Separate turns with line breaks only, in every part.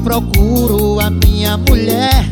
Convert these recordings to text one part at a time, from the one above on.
procuro a minha mulher.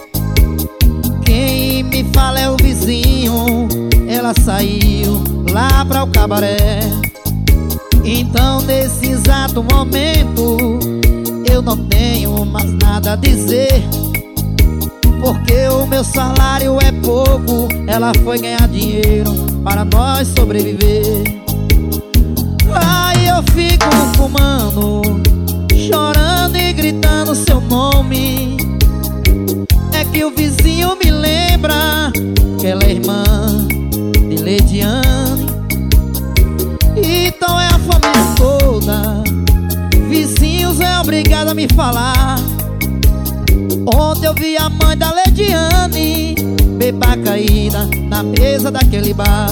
Quem me fala é o vizinho, ela saiu lá pra o cabaré. Então nesse exato momento eu não tenho mais nada a dizer, porque o meu salário é pouco, ela foi ganhar dinheiro para nós sobreviver. Aí eu fico fumando, chorando e gritando seu nome. É que o vizinho me lembra que ela é irmã de Leidiane. Então é a família toda, vizinhos é obrigado a me falar. Ontem eu vi a mãe da Leidiane beba caída na mesa daquele bar.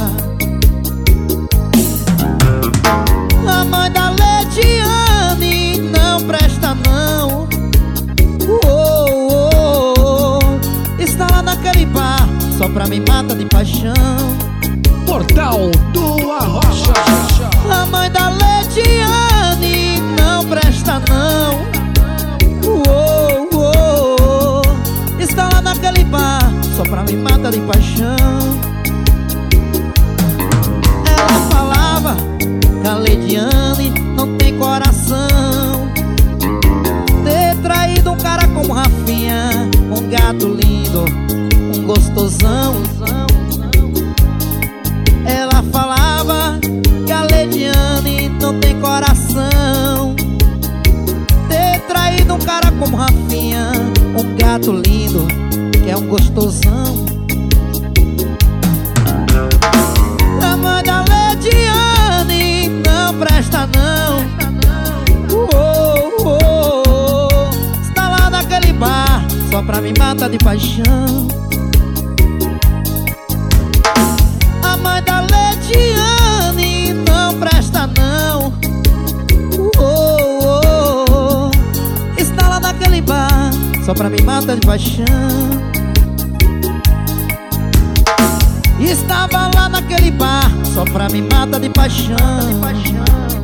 A mãe da Leidiane não presta não. Está lá naquele bar, só pra me matar de paixão.
Portal do Arrocha.
A mãe da Leidiane não presta não. Está lá naquele bar, só pra me matar de paixão. Ela falava que a Leidiane não tem coração, ter traído um cara como Rafinha, um gato lindo, um gostosão. Ela falava que a Leidiane não tem coração, ter traído um cara como Rafinha, um gato lindo, que é um gostosão. A mãe da Leidiane não presta não. Está lá naquele bar, só pra me matar de paixão. A mãe da Leidiane não presta não. Está lá naquele bar, só pra me matar de paixão. Estava lá naquele bar, só pra me matar de paixão.